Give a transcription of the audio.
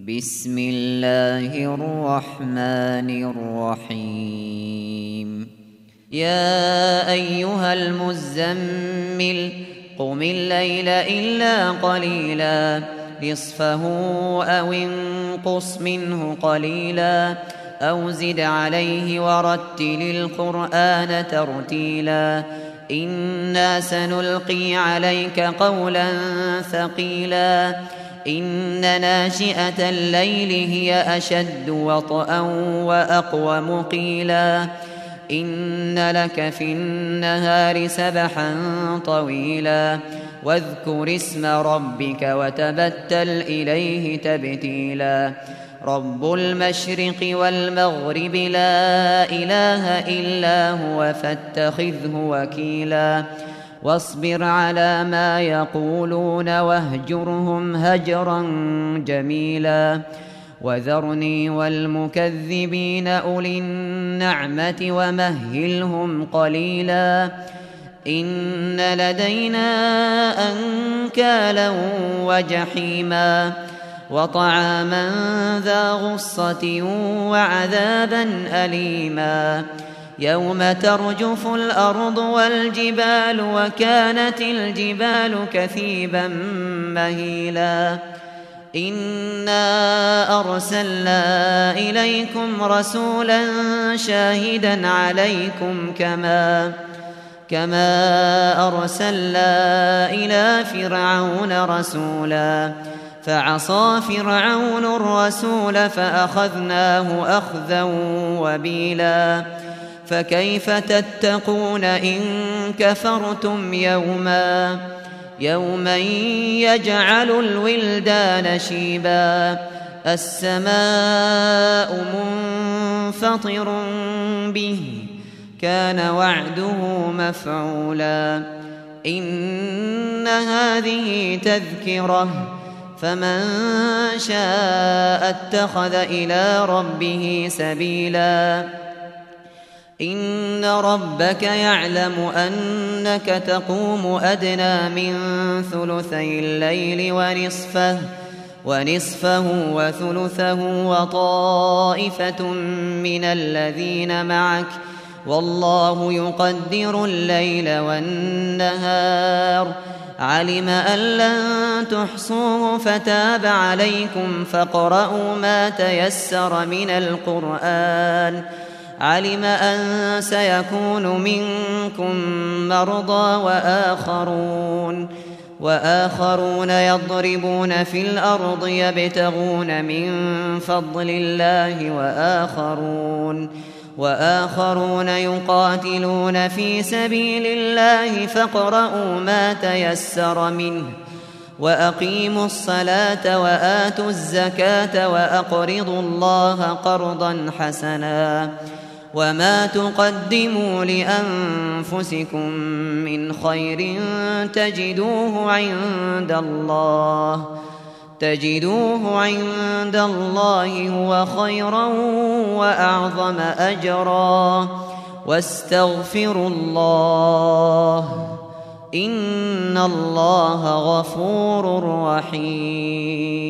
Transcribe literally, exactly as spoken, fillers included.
بسم الله الرحمن الرحيم يا أيها المزمل قم الليل إلا قليلا نصفه أو انقص منه قليلا أو زد عليه ورتل القرآن ترتيلا إنا سنلقي عليك قولا ثقيلا إن ناشئة الليل هي أشد وطئا وأقوم قيلا إن لك في النهار سبحا طويلا واذكر اسم ربك وتبتل إليه تبتيلا رب المشرق والمغرب لا إله إلا هو فاتخذه وكيلا واصبر على ما يقولون واهجرهم هجرا جميلا وذرني والمكذبين أولي النعمة ومهلهم قليلا إن لدينا أنكالا وجحيما وطعاما ذا غصة وعذابا أليما يوم ترجف الأرض والجبال وكانت الجبال كثيبا مهيلا إنا أرسلنا إليكم رسولا شاهدا عليكم كما كما أرسلنا إلى فرعون رسولا فعصى فرعون الرسول فأخذناه أخذا وبيلا فكيف تتقون إن كفرتم يوما يوما يجعل الولدان شيبا السماء منفطر به كان وعده مفعولا إن هذه تذكرة فمن شاء اتخذ إلى ربه سبيلا إن ربك يعلم أنك تقوم أدنى من ثلثي الليل ونصفه ونصفه وثلثه وطائفة من الذين معك والله يقدر الليل والنهار علم أن لن تحصوه فتاب عليكم فاقرؤوا ما تيسر من القرآن علم أن سيكون منكم مرضى وآخرون وآخرون يضربون في الأرض يبتغون من فضل الله وآخرون وآخرون يقاتلون في سبيل الله فاقرؤوا ما تيسر منه وأقيموا الصلاة وآتوا الزكاة وأقرضوا الله قرضا حسنا وما تقدموا لأنفسكم من خير تجدوه عند الله تجدوه عند الله هو خيرا وأعظم أجرا واستغفروا الله إن الله غفور رحيم